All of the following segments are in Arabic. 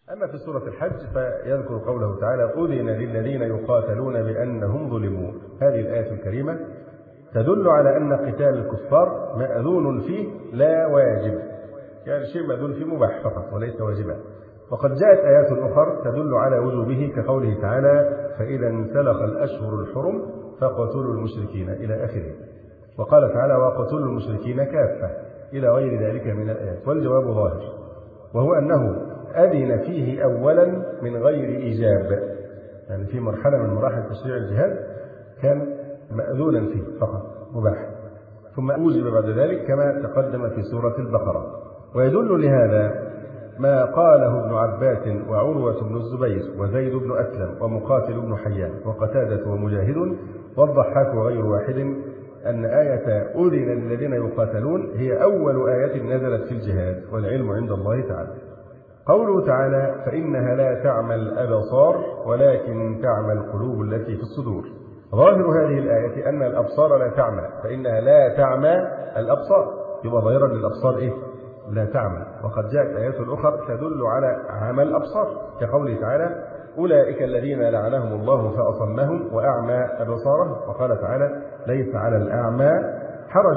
أما في سورة الحج فيذكر قوله تعالى: أذن للذين يقاتلون بأنهم ظلموا. هذه الآية الكريمة تدل على أن قتال الكفار مأذون فيه لا واجب، يعني شيء مأذون فيه مباح فقط وليس واجبا. وقد جاءت آيات أخرى تدل على وجوبه كقوله تعالى: فإذا انسلخ الأشهر الحرم فاقتلوا المشركين إلى آخره. وقال تعالى: واقتلوا المشركين كافة إلى غير ذلك من الآيات. والجواب ظاهر، وهو أنه أذن فيه أولا من غير إيجاب، يعني في مرحلة من مراحل تشريع الجهاد كان مأذونا فيه فقط مباح، ثم أوجب بعد ذلك كما تقدم في سورة البقرة. ويدل لهذا ما قاله ابن عباس وعروة بن الزبير وزيد بن أسلم ومقاتل بن حيان وقتادة ومجاهد والضحاك وغير واحد أن آية أذن للذين يقاتلون هي أول آية نزلت في الجهاد، والعلم عند الله تعالى. قوله تعالى: فإنها لا تعمى الأبصار ولكن تعمى القلوب التي في الصدور. ظاهر هذه الآية أن الأبصار لا تعمى، فإنها لا تعمى الأبصار، يبقى ظاهرا للأبصار إيه؟ لا تعمى. وقد جاءت آيات أخرى تدل على عمى الأبصار كقوله تعالى: أولئك الذين لعنهم الله فأصمهم وأعمى أبصارهم. وقال تعالى: ليس على الأعمى حرج.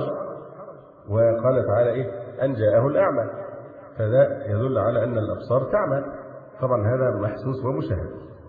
وقال تعالى إيه؟ أن جاءه الأعمى. فذا يدل على أن الأبصار تعمى، طبعا هذا محسوس ومشاهد.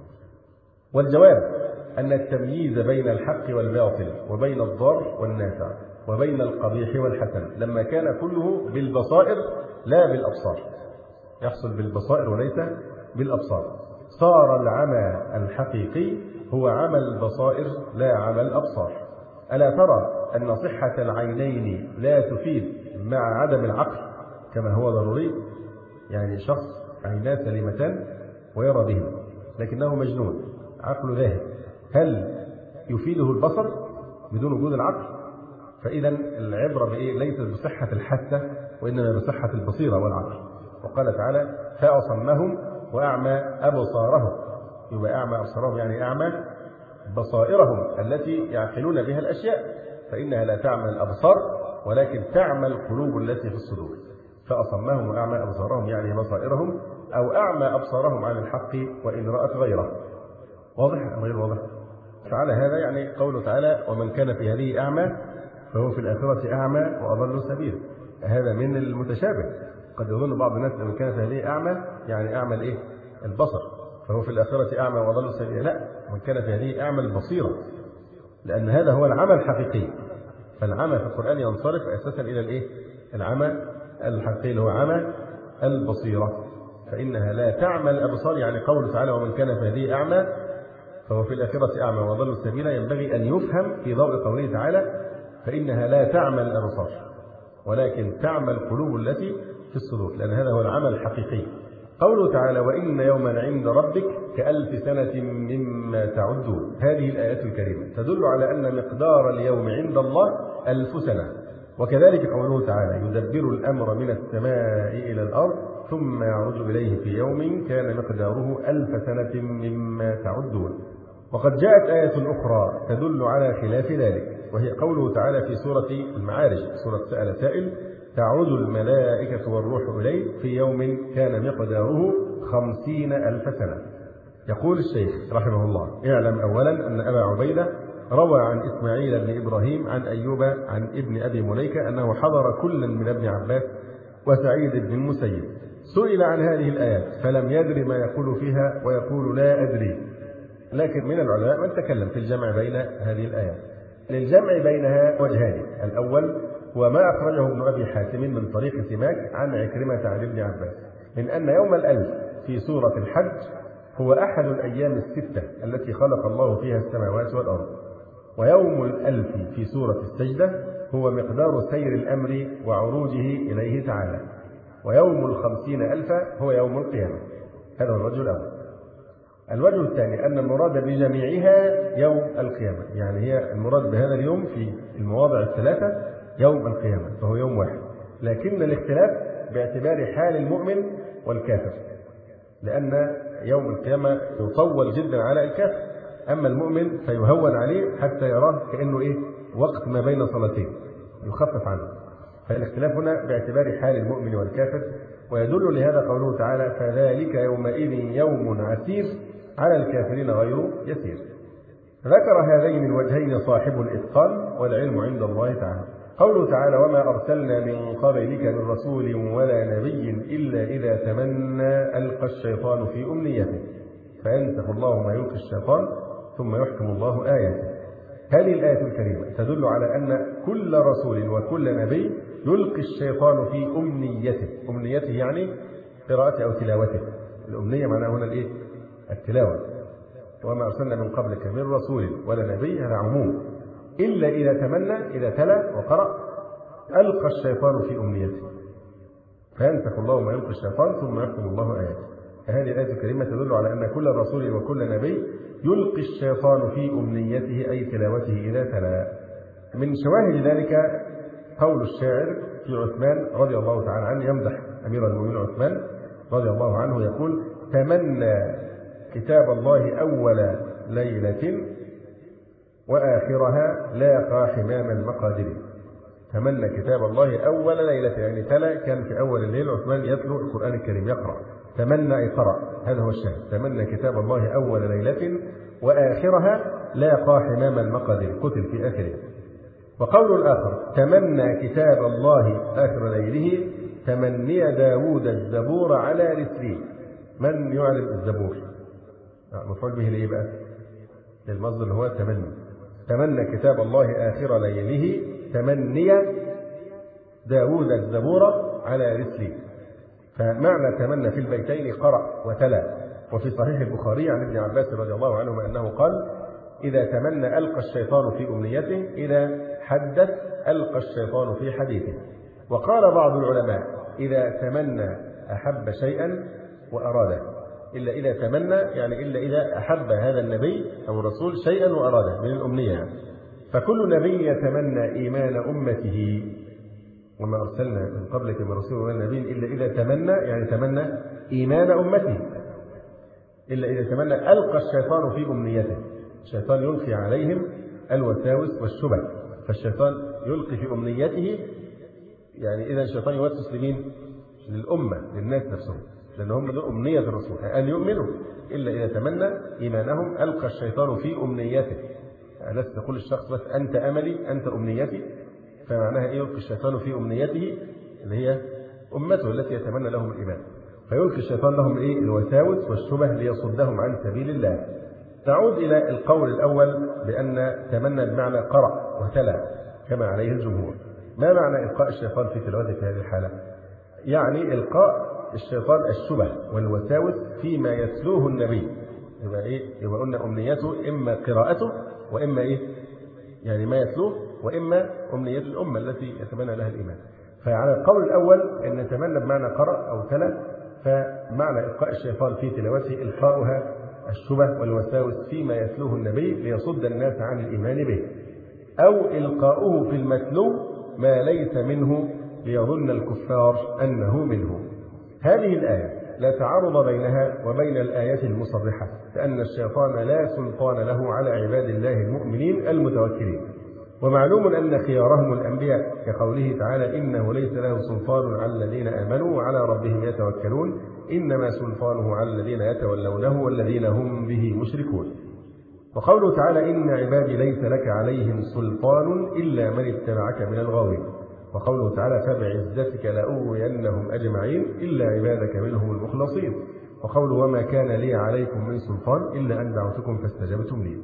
والجواب أن التمييز بين الحق والباطل وبين الضار والنافع وبين القبيح والحسن لما كان كله بالبصائر لا بالأبصار، يحصل بالبصائر وليس بالأبصار، صار العمى الحقيقي هو عمى البصائر لا عمى الأبصار. ألا ترى أن صحة العينين لا تفيد مع عدم العقل كما هو ضروري؟ يعني شخص عيناه سليمتان ويرى بهما لكنه مجنون عقله ذاهب، هل يفيده البصر بدون وجود العقل؟ فإذا العبرة بإيه؟ ليست بصحة الحاسة وإنما بصحة البصيرة والعقل. وقال تعالى: فأصمهم وأعمى أبصارهم. يبقى أعمى أبصارهم يعني أعمى بصائرهم التي يعقلون بها الأشياء، فإنها لا تعمى الأبصار ولكن تعمى القلوب التي في الصدور. فأصمهم وأعمى أبصارهم يعني بصائرهم، أو أعمى أبصارهم عن الحق وإن رأت غيره. واضح أم غير واضح؟ فعلى هذا يعني قوله تعالى: ومن كان في هذه أعمى فهو في الآخرة أعمى وأضل سبيلا. هذا من المتشابه، قد يظن بعض الناس من كان في هذه أعمى يعني أعمى الإيه؟ البصر، فهو في الآخرة أعمى وأضل سبيلا. لا، من كان في هذه أعمى البصيرة، لأن هذا هو العمى الحقيقي. فالعمى في القرآن ينصرف أساسا إلى الإيه؟ العمى الحقيقي اللي هو عمى البصيرة. فإنها لا تعمى الأبصار، يعني قوله تعالى: ومن كان في هذه أعمى فهو في الآخرة أعمى وأضل سبيلا، ينبغي أن يفهم في ضوء قوله تعالى: فإنها لا تعمى الأبصار ولكن تعمى القلوب التي في الصدور، لأن هذا هو العمل الحقيقي. قوله تعالى: وإن يوما عند ربك كألف سنة مما تعدون. هذه الآيات الكريمة تدل على أن مقدار اليوم عند الله 1000 سنة. وكذلك قوله تعالى: يدبر الأمر من السماء إلى الأرض ثم يعرج إليه في يوم كان مقداره 1000 سنة مما تعدون. وقد جاءت آية أخرى تدل على خلاف ذلك، وهي قوله تعالى في سورة المعارج، سورة سأل سائل: تعرج الملائكة والروح إليه في يوم كان مقداره 50,000 سنة. يقول الشيخ رحمه الله: اعلم أولا أن أبا عبيدة روى عن إسماعيل بن إبراهيم عن أيوب عن ابن أبي مليكة أنه حضر كلا من ابن عباس وسعيد بن المسيب، سئل عن هذه الآيات فلم يدري ما يقول فيها ويقول لا أدري. لكن من العلماء من تكلم في الجمع بين هذه الآيات. للجمع بينها وجهان: الأول هو ما أخرجه ابن أبي حاتم من طريق سماك عن عكرمة عن ابن عباس من أن يوم الألف في سورة الحج هو أحد الأيام الستة التي خلق الله فيها السماوات والأرض، ويوم الألف في سورة السجدة هو مقدار سير الأمر وعروجه إليه تعالى، ويوم 50,000 هو يوم القيامة. هذا هو الوجه الأول. الوجه الثاني أن المراد بجميعها يوم القيامة، يعني هي المراد بهذا اليوم في المواضع الثلاثة يوم القيامة، فهو يوم واحد، لكن الاختلاف باعتبار حال المؤمن والكافر، لأن يوم القيامة يطول جدا على الكافر، أما المؤمن فيهون عليه حتى يراه كأنه إيه؟ وقت ما بين صلاتين، يخفف عنه. فالاختلاف هنا باعتبار حال المؤمن والكافر. ويدل لهذا قوله تعالى: فذلك يومئذ يوم عسير على الكافرين غير يسير. ذكر هذين الوجهين صاحب الإتقان، والعلم عند الله تعالى. قوله تعالى: وما أرسلنا من قبلك من رسول ولا نبي إلا إذا تمنى ألقى الشيطان في أمنيته فينسخ الله ما يلقي الشيطان ثم يحكم الله آياته. هذه الآية الكريمة تدل على أن كل رسول وكل نبي يلقي الشيطان في أمنيته. أمنيته يعني قراءته أو تلاوته. الأمنية معناها هنا الإيه؟ التلاوة. وما أرسلنا من قبلك من رسول ولا نبي، هذا عموم، إلا إذا تمنى، إذا تلا وقرأ ألقى الشيطان في أمنيته فينسخ الله ما يلقي الشيطان ثم يحكم الله آياته. هذه الآية الكريمة تدل على أن كل رسول وكل نبي يلقي الشيطان في أمنيته أي تلاوته إذا تلا. من شواهد ذلك قول الشاعر في عثمان رضي الله تعالى عنه، يمدح أمير المؤمنين عثمان رضي الله عنه، يقول: تمنى كتاب الله أول ليلة وآخرها لاقى حمام المقادير. تمنى كتاب الله أول ليلة، يعني تلا، كان في أول الليل عثمان يتلو القرآن الكريم، يقرأ. تمنى أي قرأ، هذا هو الشاهد. تمنى كتاب الله أول ليلة وآخرها لاقى حمام المقادير، قتل في آخره. وقول الآخر: تمنى كتاب الله آخر ليله تمني داود الزبور على رسله. من يعلم الزبور؟ مفعول به لإيه بقى؟ للمصدر اللي هو تمني. تمنى كتاب الله آخر ليله تمني داود الزبور على رسله. فمعنى تمنى في البيتين قرأ وتلا. وفي صحيح البخاري عن ابن عباس رضي الله عنهما أنه قال: إذا تمنى ألقى الشيطان في أمنيته، إذا حدث ألقى الشيطان في حديثه. وقال بعض العلماء: إذا تمنى أحب شيئا وأراده. إلا إذا تمنى يعني إلا إذا أحب هذا النبي أو الرسول شيئا وأراده من الأمنية يعني. فكل نبي يتمنى إيمان أمته، وما أرسلنا من قبلك من رسول ولا نبي إلا إذا تمنى، يعني تمنى إيمان أمته. إلا إذا تمنى ألقى الشيطان في أمنيته. الشيطان يلقي عليهم الوساوس والشبه، فالشيطان يلقي في أمنيته، يعني إذا الشيطان يوسوس لمين؟ للأمة، للناس نفسهم، لأن هم دول أمنية الرسول أن يؤمنوا. إلا إذا تمنى إيمانهم ألقى الشيطان في أمنيته. لست تقول الشخص بس أنت أملي أنت أمنيتي، فمعناها إيه؟ يلقي الشيطان في أمنيته اللي هي أمته التي يتمنى لهم الإيمان، فيلقي الشيطان لهم إيه؟ الوساوس والشبه ليصدهم عن سبيل الله. نعود إلى القول الأول بأن تمنى بمعنى قرأ وتلا كما عليه الجمهور. ما معنى إلقاء الشيطان في تلاوته في هذه الحالة؟ يعني إلقاء الشيطان الشبه والوساوس فيما يتلوه النبي. يبقى إيه؟ يبقى قلنا أمنيته إما قراءته وإما إيه؟ يعني ما يتلوه، وإما أمنية الأمة التي يتمنى لها الإيمان. فعلى القول الأول أن نتمنى بمعنى قرأ أو تلا، فمعنى إلقاء الشيطان في تلاوته إلقاؤها الشبه والوساوس فيما يتلوه النبي ليصد الناس عن الإيمان به، أو إلقاؤه في المتلو ما ليس منه ليظن الكفار أنه منه. هذه الآية لا تعارض بينها وبين الآيات المصرحة لأن الشيطان لا سلطان له على عباد الله المؤمنين المتوكلين. ومعلوم أن خيارهم الأنبياء كقوله تعالى: إنه ليس له سلطان على الذين آمنوا وعلى ربهم يتوكلون، إنما سلطانه على الذين يتولونه والذين هم به مشركون. وقوله تعالى: إن عبادي ليس لك عليهم سلطان إلا من اتبعك من الغاوين. وقوله تعالى: فبعزتك لأغوينهم أجمعين إلا عبادك منهم المخلصين. وقوله: وما كان لي عليكم من سلطان إلا أن دعوتكم فاستجبتم لي.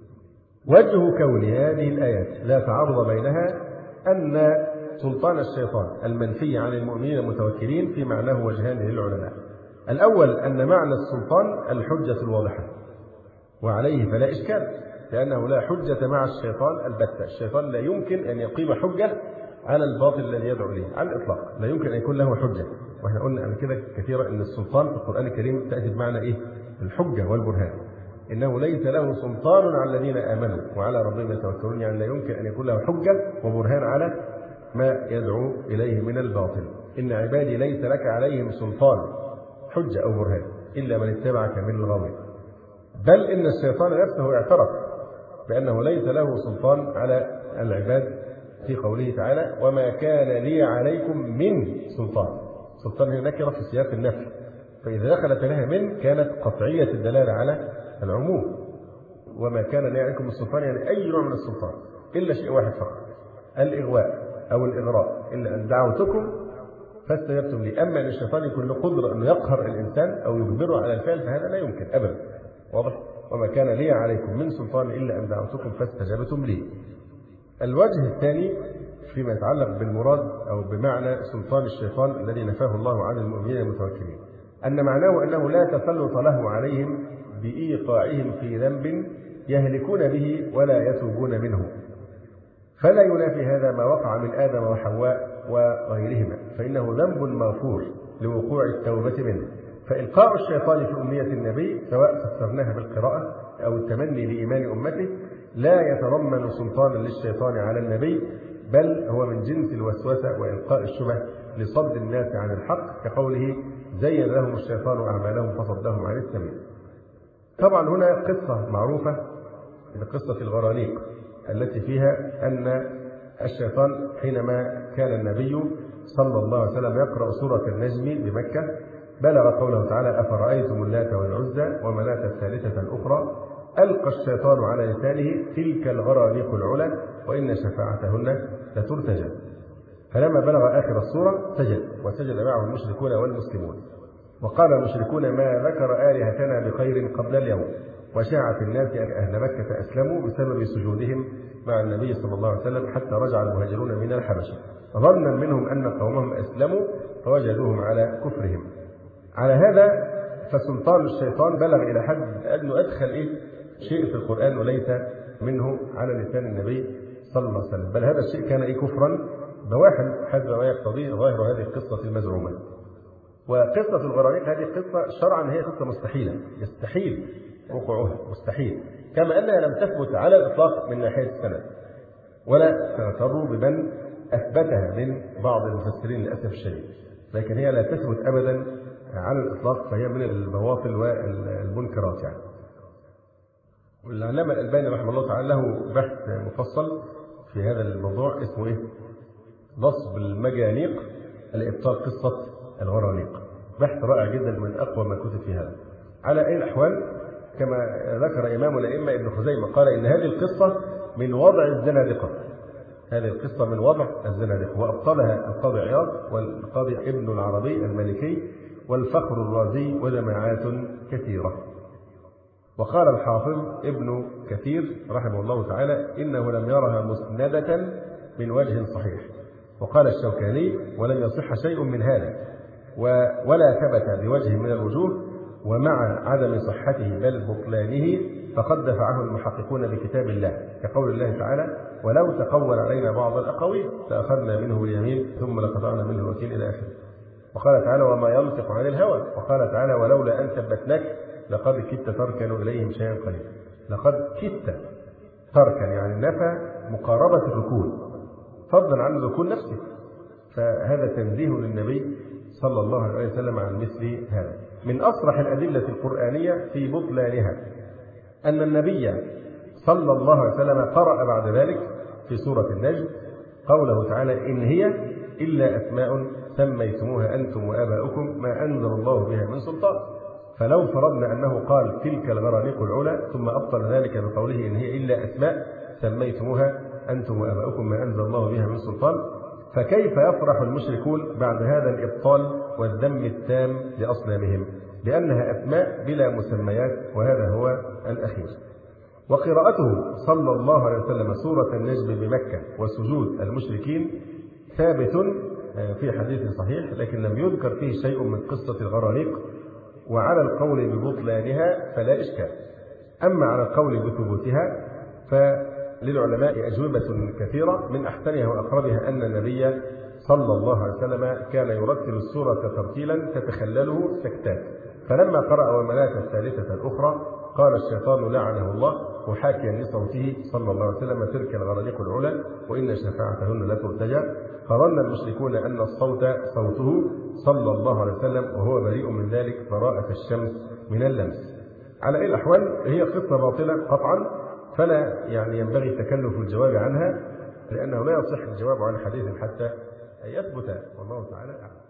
وجه كون هذه الآيات لا تعارض بينها أن سلطان الشيطان المنفي عن المؤمنين المتوكلين في معناه وجهان للعلماء. الأول أن معنى السلطان الحجة الواضحة، وعليه فلا إشكال، لأنه لا حجة مع الشيطان البتة. الشيطان لا يمكن أن يقيم حجة على الباطل الذي يدعو إليه على الإطلاق، لا يمكن أن يكون له حجة. وإحنا قلنا قبل كده كثيرا أن السلطان في القرآن الكريم تأتي بمعنى إيه؟ الحجة والبرهان. إنه ليس له سلطان على الذين آمنوا وعلى ربهم يتوكلون، يعني لا يمكن أن يكون له حجة وبرهان على ما يدعو إليه من الباطل. إن عبادي ليس لك عليهم سلطان، حجة أو برهان، إلا من اتبعك من الغاوين. بل إن الشيطان نفسه اعترف بأنه ليس له سلطان على العباد في قوله تعالى وما كان لي عليكم من سلطان. سلطان هي نكرة في سياق النفي، فإذا دخلت لها من كانت قطعية الدلالة على العموم. وما كان لي عليكم من سلطان يعني أي نوع من السلطان إلا شيء واحد فقط، الإغواء أو الإغراء، إلا أن دعوتكم فاستجبتم لي. أما أن الشيطان يكون له قدرة أنه يقهر الإنسان أو يجبره على الفعل فهذا لا يمكن أبدا. واضح؟ وما كان لي عليكم من سلطان إلا أن دعوتكم فاستجبتم لي. الوجه الثاني فيما يتعلق بالمراد أو بمعنى سلطان الشيطان الذي نفاه الله عن المؤمنين المتوكلين، أن معناه أنه لا تسلط له عليهم بإيقاعهم في ذنب يهلكون به ولا يتوبون منه، فلا ينافي هذا ما وقع من آدم وحواء وغيرهما، فإنه ذنب مغفور لوقوع التوبة منه. فإلقاء الشيطان في أمنية النبي سواء فسرناها بالقراءة أو التمني لإيمان أمته لا يتضمن سلطانا للشيطان على النبي، بل هو من جنس الوسوسة وإلقاء الشبه لصد الناس عن الحق، كقوله زين لهم الشيطان أعمالهم فصدهم عن السبيل. طبعا هنا قصة معروفة، قصة الغرانيق التي فيها أن الشيطان حينما كان النبي صلى الله عليه وسلم يقرأ سورة النجم بمكة بلغ قوله تعالى أفرأيتم اللات والعزى ومناة الثالثة الأخرى ألقى الشيطان على لسانه تلك الغرانيق العلا وإن شفاعتهن لترتجى. فلما بلغ آخر السورة سجد، وسجد معه المشركون والمسلمون، وقال المشركون ما ذكر آلهتنا بخير قبل اليوم، وشاع في الناس أن أهل مكة أسلموا بسبب سجودهم مع النبي صلى الله عليه وسلم حتى رجع المهاجرون من الحبشة، ظنا منهم أن قومهم أسلموا فوجدوهم على كفرهم. على هذا فسلطان الشيطان بلغ إلى حد أنه أدخل شيء في القرآن وليس منه على لسان النبي صلى الله عليه وسلم، بل هذا الشيء كان كفرا بواحد حسب ما يقتضيه ظاهر هذه القصة المزعومة. وقصة الغرانيق هذه قصة شرعا هي قصة مستحيلة، يستحيل وقوعها، مستحيل، كما أنها لم تثبت على الإطلاق من ناحية السند، ولا تغتروا بمن أثبتها من بعض المفسرين للأسف الشديد، لكن هي لا تثبت أبدا على الإطلاق، فهي من البواطل والمنكرات يعني. والعلامة الألباني رحمه الله تعالى له بحث مفصل في هذا الموضوع اسمه نصب المجانيق لإبطال قصة الغرانيق، بحث رائع جدا من أقوى ما كتب في هذا. على أي الأحوال كما ذكر إمام الأئمة ابن خزيمة قال إن هذه القصة من وضع الزنادقة، هذه القصة من وضع الزنادقة، وأبطلها القاضي عياض والقاضي ابن العربي المالكي والفخر الرازي وجماعات كثيرة. وقال الحافظ ابن كثير رحمه الله تعالى إنه لم يرها مسندة من وجه صحيح، وقال الشوكاني ولم يصح شيء من هذا ولا ثبت بوجه من الوجوه، ومع عدم صحته بل بطلانه فقد دفعه المحققون بكتاب الله، كقول الله تعالى ولو تقول علينا بعض الأقاويل لأخذنا منه باليمين ثم لقطعنا منه الوتين إلى آخره. وقال تعالى وما ينطق عن الهوى، وقال تعالى ولولا أن ثبتناك لقد كدت تركن إليهم شيئا قليلا. لقد كدت تركن يعني نفى مقاربة الركون فضلا عن الركون نفسه، فهذا تنزيه للنبي صلى الله عليه وسلم عن مثل هذا. من أصرح الأدلة القرآنية في بطلانها أن النبي صلى الله عليه وسلم قرأ بعد ذلك في سورة النجم قوله تعالى إن هي إلا أسماء سميتموها أنتم وآباؤكم ما أنزل الله بها من سلطان. فلو فرضنا أنه قال تلك الغرانيق العلا ثم أبطل ذلك بقوله إن هي إلا أسماء سميتموها أنتم وآباؤكم ما أنزل الله بها من سلطان، فكيف يفرح المشركون بعد هذا الإبطال والذم التام لأصنامهم لأنها أسماء بلا مسميات، وهذا هو الأخير. وقراءته صلى الله عليه وسلم سورة النجم بمكة وسجود المشركين ثابت في حديث صحيح، لكن لم يذكر فيه شيء من قصة الغرانيق، وعلى القول ببطلانها فلا إشكال. أما على القول بثبوتها فللعلماء أجوبة كثيرة، من أحسنها وأقربها أن النبي صلى الله عليه وسلم كان يرتل السورة ترتيلا تتخلله سكتات، فلما قرأ ومناة الثالثة الأخرى قال الشيطان لعنه الله وحاكيا لصوته صلى الله عليه وسلم تلك الغرانيق العلا وإن شفاعتهن لترتجى، فظن المشركون أن الصوت صوته صلى الله عليه وسلم وهو بريء من ذلك براءة الشمس من اللمس. على أي الأحوال هي قصة باطلة قطعا، فلا يعني ينبغي تكلف الجواب عنها، لأنه لا يصح الجواب عن حديث حتى يثبت، والله تعالى أعلم.